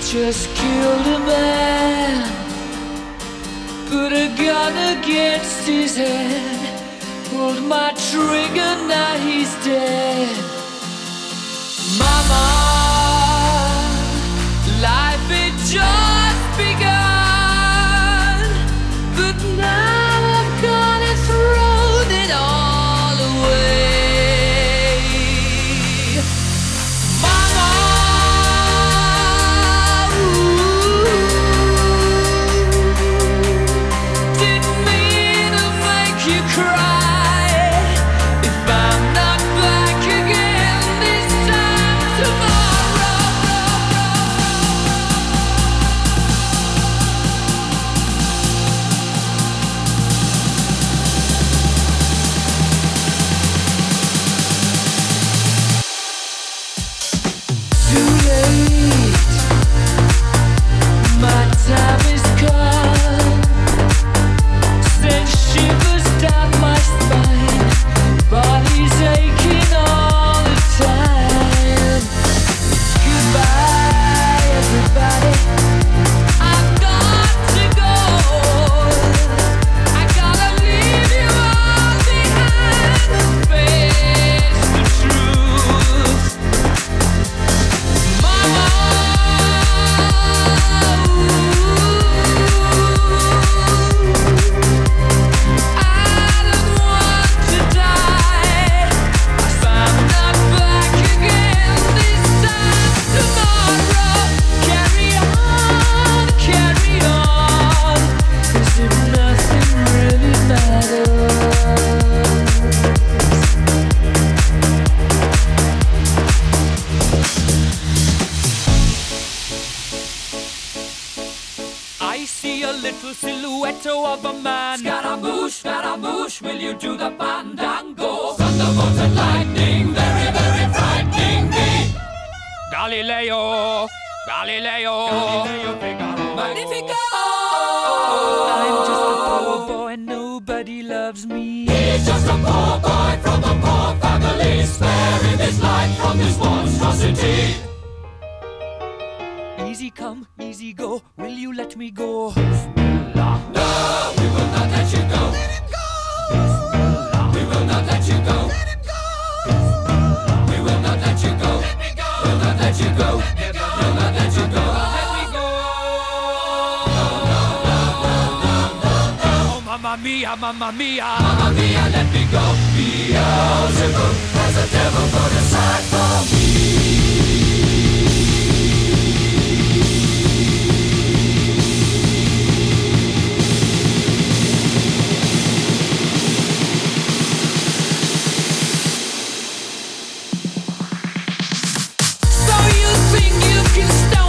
Just killed a man, put a gun against his head, pulled my trigger, now he's dead. Mama, life had just begun, but now I've gone and thrown it all away. Mama, didn't mean to make you cry. If I'm not back again this time tomorrow, too late, my time is come. Send shivers down my spine, body's aching all the time. Goodbye, everybody, I've got to go. I gotta leave you all behind and face the truth. Mama, I don't want to die. If I'm not back again this time tomorrow, carry on, 'cause if nothing really matters. I see a little silhouette of a man. Scaramouche, will you do the fandango? Thunderbolt and lightning, very, very frightening me. Galileo, Magnifico. I'm just a poor boy, nobody loves me. He's just a poor boy from a poor family, sparing his life from this monstrosity. Easy come, easy go, will you let me go? No, we will not let you go. Let him go. We will not let you go. Let him go. We will not let you go. Let me go. We'll not let you go. Let me go. We'll not let you go. Let me go. Oh, mamma mia, mamma mia. Mamma mia, let me go. Beelzebub has a devil put aside for me. So you think you can stop